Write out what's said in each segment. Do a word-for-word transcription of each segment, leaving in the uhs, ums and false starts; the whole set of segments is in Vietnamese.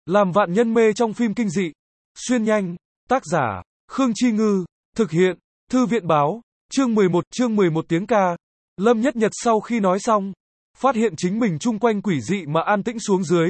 Làm vạn nhân mê trong phim kinh dị. Xuyên nhanh. Tác giả, Khương Chi Ngư. Thực hiện, Thư viện Báo. Chương mười một, chương mười một tiếng ca. Lâm Nhất Nhật sau khi nói xong, phát hiện chính mình chung quanh quỷ dị mà an tĩnh xuống dưới.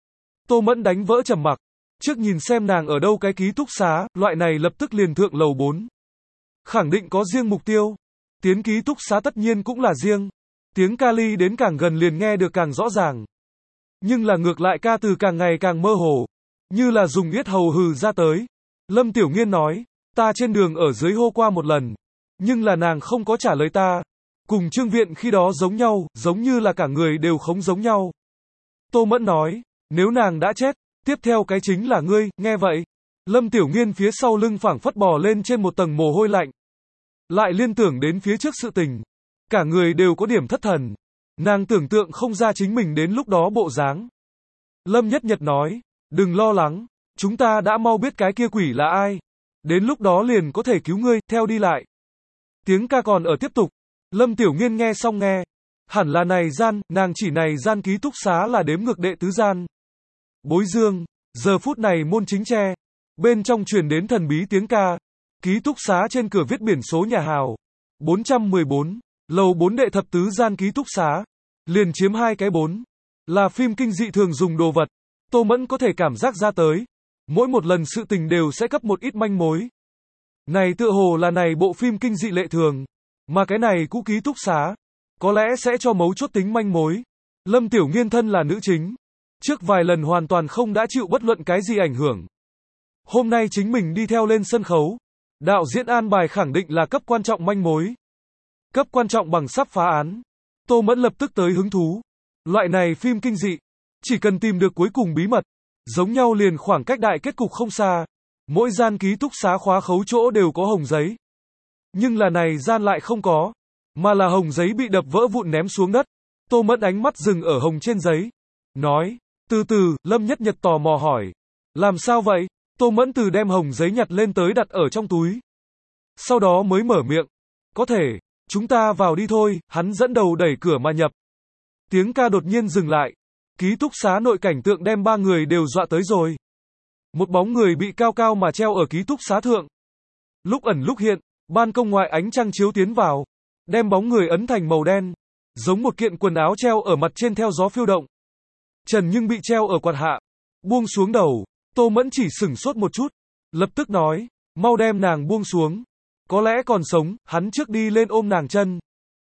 Tô Mẫn đánh vỡ trầm mặc. Trước nhìn xem nàng ở đâu cái ký túc xá, loại này lập tức liền thượng lầu bốn. Khẳng định có riêng mục tiêu. Tiến ký túc xá tất nhiên cũng là riêng. Tiếng ca ly đến càng gần liền nghe được càng rõ ràng. Nhưng là ngược lại ca từ càng ngày càng mơ hồ. Như là dùng yết hầu hừ ra tới. Lâm Tiểu Nghiên nói, ta trên đường ở dưới hô qua một lần. Nhưng là nàng không có trả lời ta. Cùng Trương Viện khi đó giống nhau, giống như là cả người đều không giống nhau. Tô Mẫn nói, nếu nàng đã chết, tiếp theo cái chính là ngươi, nghe vậy. Lâm Tiểu Nghiên phía sau lưng phảng phất bò lên trên một tầng mồ hôi lạnh. Lại liên tưởng đến phía trước sự tình. Cả người đều có điểm thất thần. Nàng tưởng tượng không ra chính mình đến lúc đó bộ dáng. Lâm Nhất Nhật nói, đừng lo lắng, chúng ta đã mau biết cái kia quỷ là ai. Đến lúc đó liền có thể cứu ngươi, theo đi lại. Tiếng ca còn ở tiếp tục. Lâm Tiểu Nghiên nghe xong nghe. Hẳn là này gian, nàng chỉ này gian ký túc xá là đếm ngược đệ tứ gian. Bối Dương, giờ phút này môn chính tre. Bên trong truyền đến thần bí tiếng ca. Ký túc xá trên cửa viết biển số nhà hào. bốn trăm mười bốn, lầu bốn đệ thập tứ gian ký túc xá. Liền chiếm hai cái bốn. Là phim kinh dị thường dùng đồ vật. Tô Mẫn có thể cảm giác ra tới. Mỗi một lần sự tình đều sẽ cấp một ít manh mối. Này tựa hồ là này bộ phim kinh dị lệ thường. Mà cái này cũ ký túc xá. Có lẽ sẽ cho mấu chốt tính manh mối. Lâm Tiểu Nghiên thân là nữ chính. Trước vài lần hoàn toàn không đã chịu bất luận cái gì ảnh hưởng. Hôm nay chính mình đi theo lên sân khấu. Đạo diễn an bài khẳng định là cấp quan trọng manh mối. Cấp quan trọng bằng sắp phá án. Tô Mẫn lập tức tới hứng thú. Loại này phim kinh dị. Chỉ cần tìm được cuối cùng bí mật. Giống nhau liền khoảng cách đại kết cục không xa. Mỗi gian ký túc xá khóa khấu chỗ đều có hồng giấy. Nhưng là này gian lại không có. Mà là hồng giấy bị đập vỡ vụn ném xuống đất. Tô Mẫn ánh mắt dừng ở hồng trên giấy. Nói, từ từ, Lâm Nhất Nhật tò mò hỏi. Làm sao vậy? Tô Mẫn từ đem hồng giấy nhặt lên tới đặt ở trong túi. Sau đó mới mở miệng. Có thể, chúng ta vào đi thôi, hắn dẫn đầu đẩy cửa mà nhập. Tiếng ca đột nhiên dừng lại. Ký túc xá nội cảnh tượng đem ba người đều dọa tới rồi. Một bóng người bị cao cao mà treo ở ký túc xá thượng. Lúc ẩn lúc hiện, ban công ngoại ánh trăng chiếu tiến vào. Đem bóng người ấn thành màu đen. Giống một kiện quần áo treo ở mặt trên theo gió phiêu động. Trần nhưng bị treo ở quạt hạ. Buông xuống đầu. Tô Mẫn chỉ sửng sốt một chút. Lập tức nói, mau đem nàng buông xuống. Có lẽ còn sống, hắn trước đi lên ôm nàng chân.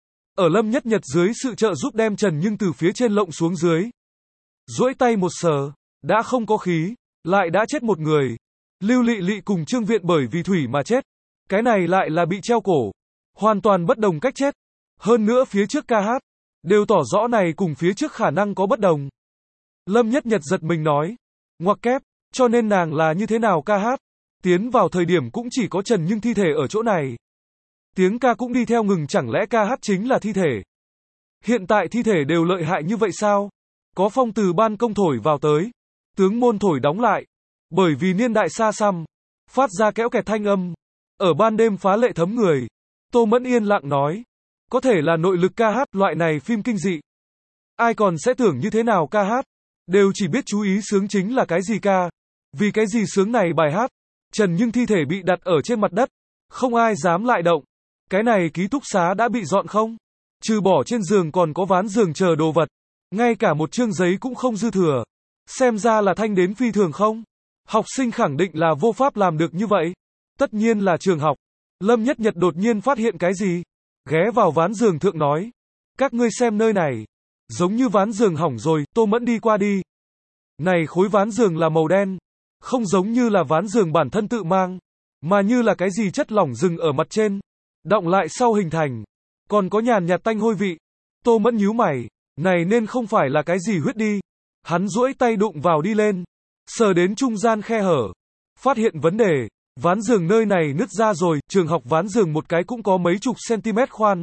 Ở Lâm Nhất Nhật dưới sự trợ giúp đem Trần nhưng từ phía trên lộng xuống dưới. Duỗi tay một sờ, đã không có khí, lại đã chết một người. Lưu Lị Lị cùng Trương Viện bởi vì thủy mà chết. Cái này lại là bị treo cổ. Hoàn toàn bất đồng cách chết. Hơn nữa phía trước ca hát, đều tỏ rõ này cùng phía trước khả năng có bất đồng. Lâm Nhất Nhật giật mình nói, ngoặc kép, cho nên nàng là như thế nào ca hát. Tiến vào thời điểm cũng chỉ có Trần nhưng thi thể ở chỗ này. Tiếng ca cũng đi theo ngừng, chẳng lẽ ca hát chính là thi thể. Hiện tại thi thể đều lợi hại như vậy sao? Có phong từ ban công thổi vào tới. Tướng môn thổi đóng lại. Bởi vì niên đại xa xăm. Phát ra kéo kẹt thanh âm. Ở ban đêm phá lệ thấm người. Tô Mẫn yên lặng nói. Có thể là nội lực ca hát, loại này phim kinh dị. Ai còn sẽ tưởng như thế nào ca hát. Đều chỉ biết chú ý sướng chính là cái gì ca. Vì cái gì sướng này bài hát. Trần nhưng thi thể bị đặt ở trên mặt đất. Không ai dám lại động. Cái này ký túc xá đã bị dọn không? Trừ bỏ trên giường còn có ván giường chờ đồ vật. Ngay cả một chương giấy cũng không dư thừa. Xem ra là thanh đến phi thường không? Học sinh khẳng định là vô pháp làm được như vậy. Tất nhiên là trường học. Lâm Nhất Nhật đột nhiên phát hiện cái gì? Ghé vào ván giường thượng nói. Các ngươi xem nơi này. Giống như ván giường hỏng rồi, Tô Mẫn đi qua đi. Này khối ván giường là màu đen. Không giống như là ván giường bản thân tự mang. Mà như là cái gì chất lỏng dừng ở mặt trên. Đọng lại sau hình thành. Còn có nhàn nhạt tanh hôi vị. Tô Mẫn nhíu mày. Này nên không phải là cái gì huyết đi. Hắn duỗi tay đụng vào đi lên. Sờ đến trung gian khe hở. Phát hiện vấn đề. Ván giường nơi này nứt ra rồi. Trường học ván giường một cái cũng có mấy chục cm khoan.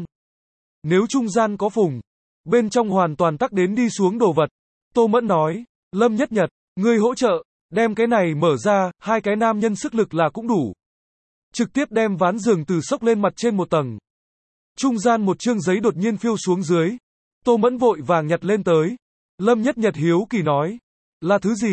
Nếu trung gian có phùng. Bên trong hoàn toàn tắc đến đi xuống đồ vật. Tô Mẫn nói. Lâm Nhất Nhật, ngươi hỗ trợ. Đem cái này mở ra. Hai cái nam nhân sức lực là cũng đủ. Trực tiếp đem ván giường từ sốc lên mặt trên một tầng. Trung gian một chương giấy đột nhiên phiêu xuống dưới. Tô Mẫn vội vàng nhặt lên tới. Lâm Nhất Nhật hiếu kỳ nói. Là thứ gì?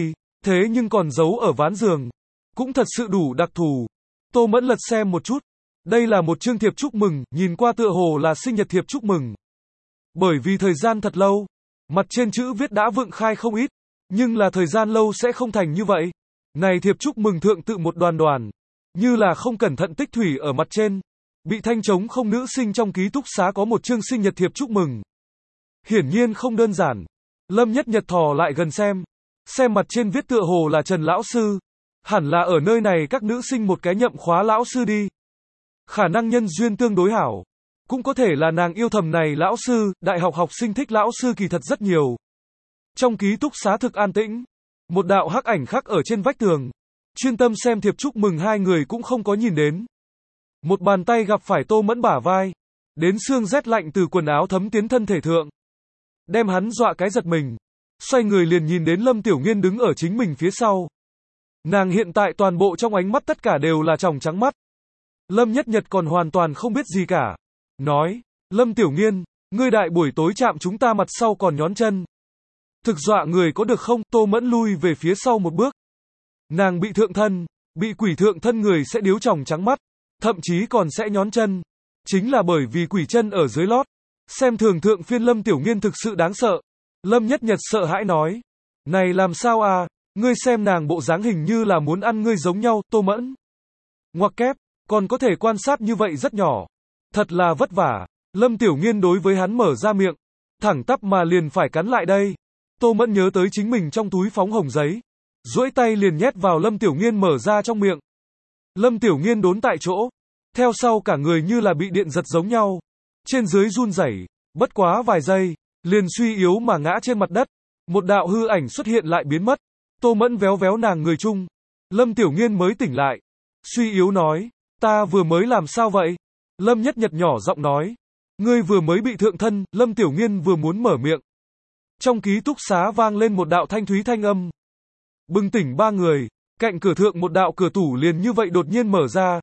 thế nhưng còn giấu ở ván giường. Cũng thật sự đủ đặc thù. Tô Mẫn lật xem một chút. Đây là một chương thiệp chúc mừng, nhìn qua tựa hồ là sinh nhật thiệp chúc mừng. Bởi vì thời gian thật lâu, mặt trên chữ viết đã vựng khai không ít, nhưng là thời gian lâu sẽ không thành như vậy. Này thiệp chúc mừng thượng tự một đoàn đoàn, như là không cẩn thận tích thủy ở mặt trên. Bị thanh trống không nữ sinh trong ký túc xá có một chương sinh nhật thiệp chúc mừng. Hiển nhiên không đơn giản. Lâm Nhất Nhật thò lại gần xem. Xem mặt trên viết tựa hồ là Trần lão sư. Hẳn là ở nơi này các nữ sinh một cái nhậm khóa lão sư đi. Khả năng nhân duyên tương đối hảo. Cũng có thể là nàng yêu thầm này lão sư, đại học học sinh thích lão sư kỳ thật rất nhiều. Trong ký túc xá thực an tĩnh, một đạo hắc ảnh khắc ở trên vách tường. Chuyên tâm xem thiệp chúc mừng hai người cũng không có nhìn đến. Một bàn tay gặp phải Tô Mẫn bả vai, đến xương rét lạnh từ quần áo thấm tiến thân thể thượng. Đem hắn dọa cái giật mình. Xoay người liền nhìn đến Lâm Tiểu Nghiên đứng ở chính mình phía sau. Nàng hiện tại toàn bộ trong ánh mắt tất cả đều là tròng trắng mắt. Lâm Nhất Nhật còn hoàn toàn không biết gì cả. Nói, Lâm Tiểu Nghiên, ngươi đại buổi tối chạm chúng ta mặt sau còn nhón chân. Thực dọa người có được không? Tô Mẫn lui về phía sau một bước. Nàng bị thượng thân, bị quỷ thượng thân người sẽ điếu tròng trắng mắt, thậm chí còn sẽ nhón chân. Chính là bởi vì quỷ chân ở dưới lót. Xem thường thượng phiên Lâm Tiểu Nghiên thực sự đáng sợ. Lâm Nhất Nhật sợ hãi nói. Này làm sao à, ngươi xem nàng bộ dáng hình như là muốn ăn ngươi giống nhau, Tô Mẫn. Ngoặc kép, còn có thể quan sát như vậy rất nhỏ. Thật là vất vả. Lâm Tiểu Nghiên đối với hắn mở ra miệng. Thẳng tắp mà liền phải cắn lại đây. Tô Mẫn nhớ tới chính mình trong túi phóng hồng giấy. Duỗi tay liền nhét vào Lâm Tiểu Nghiên mở ra trong miệng. Lâm Tiểu Nghiên đốn tại chỗ. Theo sau cả người như là bị điện giật giống nhau. Trên dưới run rẩy, bất quá vài giây, liền suy yếu mà ngã trên mặt đất. Một đạo hư ảnh xuất hiện lại biến mất. Tô Mẫn véo véo nàng người chung. Lâm Tiểu Nghiên mới tỉnh lại. Suy yếu nói, ta vừa mới làm sao vậy? Lâm Nhất Nhật nhỏ giọng nói, ngươi vừa mới bị thượng thân. Lâm Tiểu Nghiên vừa muốn mở miệng. Trong ký túc xá vang lên một đạo thanh thúy thanh âm. Bừng tỉnh ba người, cạnh cửa thượng một đạo cửa tủ liền như vậy đột nhiên mở ra.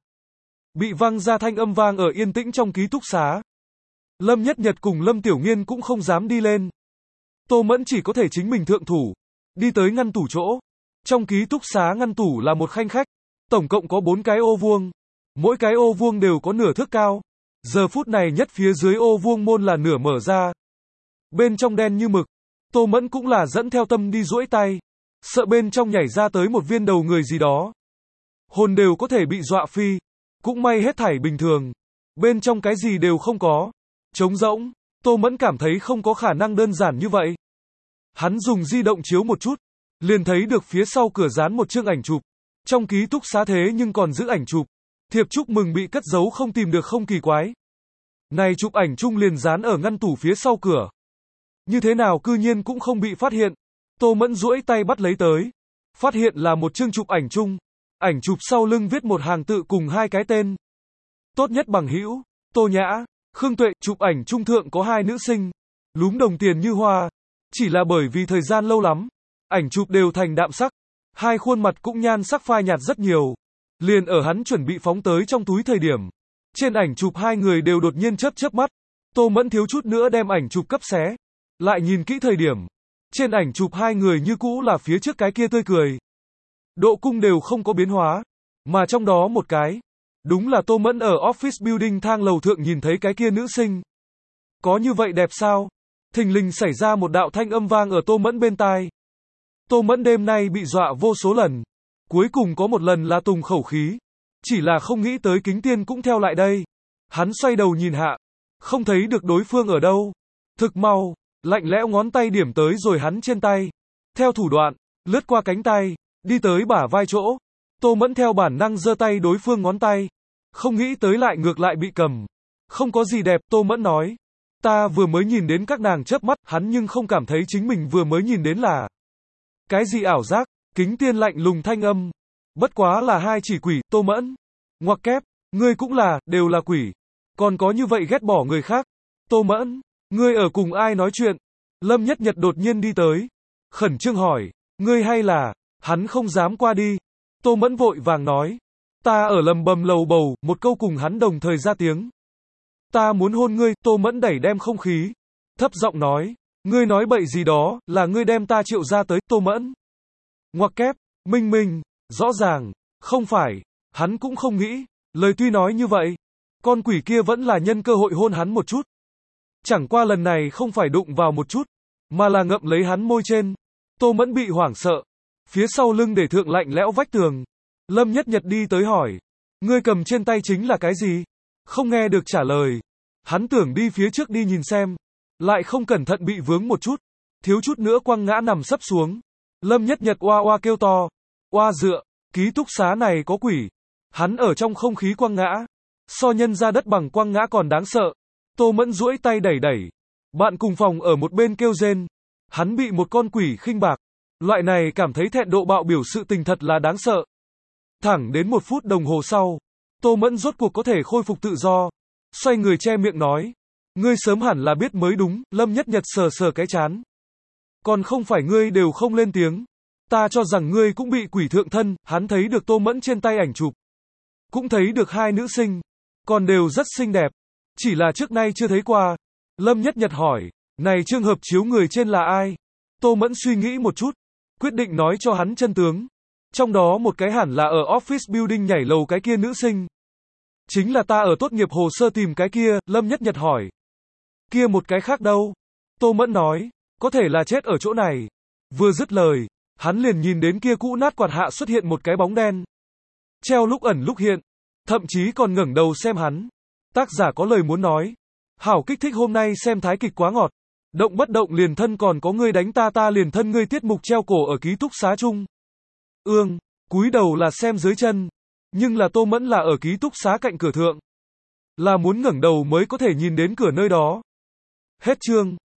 Bị văng ra thanh âm vang ở yên tĩnh trong ký túc xá. Lâm Nhất Nhật cùng Lâm Tiểu Nghiên cũng không dám đi lên. Tô Mẫn chỉ có thể chính mình thượng thủ, đi tới ngăn tủ chỗ. Trong ký túc xá ngăn tủ là một khanh khách, tổng cộng có bốn cái ô vuông. Mỗi cái ô vuông đều có nửa thước cao. Giờ phút này nhất phía dưới ô vuông môn là nửa mở ra. Bên trong đen như mực. Tô Mẫn cũng là dẫn theo tâm đi duỗi tay. Sợ bên trong nhảy ra tới một viên đầu người gì đó. Hồn đều có thể bị dọa phi. Cũng may hết thảy bình thường. Bên trong cái gì đều không có. Trống rỗng. Tô Mẫn cảm thấy không có khả năng đơn giản như vậy. Hắn dùng di động chiếu một chút. Liền thấy được phía sau cửa dán một chương ảnh chụp. Trong ký túc xá thế nhưng còn giữ ảnh chụp. Thiệp chúc mừng bị cất giấu không tìm được không kỳ quái. Này chụp ảnh chung liền dán ở ngăn tủ phía sau cửa. Như thế nào cư nhiên cũng không bị phát hiện. Tô Mẫn duỗi tay bắt lấy tới. Phát hiện là một chương chụp ảnh chung. Ảnh chụp sau lưng viết một hàng tự cùng hai cái tên. Tốt nhất bằng hữu, Tô Nhã, Khương Tuệ. Chụp ảnh chung thượng có hai nữ sinh. Lúm đồng tiền như hoa. Chỉ là bởi vì thời gian lâu lắm. Ảnh chụp đều thành đạm sắc. Hai khuôn mặt cũng nhan sắc phai nhạt rất nhiều. Liền ở hắn chuẩn bị phóng tới trong túi thời điểm. Trên ảnh chụp hai người đều đột nhiên chớp chớp mắt. Tô Mẫn thiếu chút nữa đem ảnh chụp cấp xé. Lại nhìn kỹ thời điểm. Trên ảnh chụp hai người như cũ là phía trước cái kia tươi cười. Độ cung đều không có biến hóa. Mà trong đó một cái. Đúng là Tô Mẫn ở office building thang lầu thượng nhìn thấy cái kia nữ sinh. Có như vậy đẹp sao? Thình lình xảy ra một đạo thanh âm vang ở Tô Mẫn bên tai. Tô Mẫn đêm nay bị dọa vô số lần. Cuối cùng có một lần là tùng khẩu khí. Chỉ là không nghĩ tới kính tiên cũng theo lại đây. Hắn xoay đầu nhìn hạ. Không thấy được đối phương ở đâu. Thực mau, lạnh lẽo ngón tay điểm tới rồi hắn trên tay. Theo thủ đoạn, lướt qua cánh tay, đi tới bả vai chỗ. Tô Mẫn theo bản năng giơ tay đối phương ngón tay. Không nghĩ tới lại ngược lại bị cầm. Không có gì đẹp, Tô Mẫn nói. Ta vừa mới nhìn đến các nàng chớp mắt, hắn nhưng không cảm thấy chính mình vừa mới nhìn đến là cái gì ảo giác. Kính tiên lạnh lùng thanh âm. Bất quá là hai chỉ quỷ, Tô Mẫn. Ngoặc kép, ngươi cũng là, đều là quỷ. Còn có như vậy ghét bỏ người khác. Tô Mẫn, ngươi ở cùng ai nói chuyện? Lâm Nhất Nhật đột nhiên đi tới. Khẩn trương hỏi, ngươi hay là, hắn không dám qua đi. Tô Mẫn vội vàng nói. Ta ở lầm bầm lầu bầu, một câu cùng hắn đồng thời ra tiếng. Ta muốn hôn ngươi, Tô Mẫn đẩy đem không khí. Thấp giọng nói, ngươi nói bậy gì đó, là ngươi đem ta triệu ra tới, Tô Mẫn. Ngoặc kép, minh minh, rõ ràng, không phải, hắn cũng không nghĩ, lời tuy nói như vậy, con quỷ kia vẫn là nhân cơ hội hôn hắn một chút. Chẳng qua lần này không phải đụng vào một chút, mà là ngậm lấy hắn môi trên. Tô Mẫn bị hoảng sợ, phía sau lưng để thượng lạnh lẽo vách tường. Lâm Nhất Nhật đi tới hỏi, ngươi cầm trên tay chính là cái gì? Không nghe được trả lời. Hắn tưởng đi phía trước đi nhìn xem, lại không cẩn thận bị vướng một chút, thiếu chút nữa quăng ngã nằm sấp xuống. Lâm Nhất Nhật oa oa kêu to, oa dựa, ký túc xá này có quỷ. Hắn ở trong không khí quăng ngã, so nhân ra đất bằng quăng ngã còn đáng sợ. Tô Mẫn duỗi tay đẩy đẩy, bạn cùng phòng ở một bên kêu rên, hắn bị một con quỷ khinh bạc. Loại này cảm thấy thẹn độ bạo biểu sự tình thật là đáng sợ. Thẳng đến một phút đồng hồ sau, Tô Mẫn rốt cuộc có thể khôi phục tự do, xoay người che miệng nói, ngươi sớm hẳn là biết mới đúng. Lâm Nhất Nhật sờ sờ cái chán, còn không phải ngươi đều không lên tiếng, ta cho rằng ngươi cũng bị quỷ thượng thân. Hắn thấy được Tô Mẫn trên tay ảnh chụp, cũng thấy được hai nữ sinh, còn đều rất xinh đẹp, chỉ là trước nay chưa thấy qua. Lâm Nhất Nhật hỏi, này trường hợp chiếu người trên là ai? Tô Mẫn suy nghĩ một chút, quyết định nói cho hắn chân tướng. Trong đó một cái hẳn là ở office building nhảy lầu cái kia nữ sinh. Chính là ta ở tốt nghiệp hồ sơ tìm cái kia. Lâm Nhất Nhật hỏi, kia một cái khác đâu? Tô Mẫn nói, có thể là chết ở chỗ này. Vừa dứt lời, hắn liền nhìn đến kia cũ nát quạt hạ xuất hiện một cái bóng đen, treo lúc ẩn lúc hiện, thậm chí còn ngẩng đầu xem hắn. Tác giả có lời muốn nói, hảo kích thích hôm nay xem thái kịch quá ngọt. Động bất động liền thân, còn có ngươi đánh ta ta liền thân ngươi tiết mục treo cổ ở ký túc xá chung. Ương, cúi đầu là xem dưới chân, nhưng là Tô Mẫn là ở ký túc xá cạnh cửa thượng, là muốn ngẩng đầu mới có thể nhìn đến cửa nơi đó. Hết chương.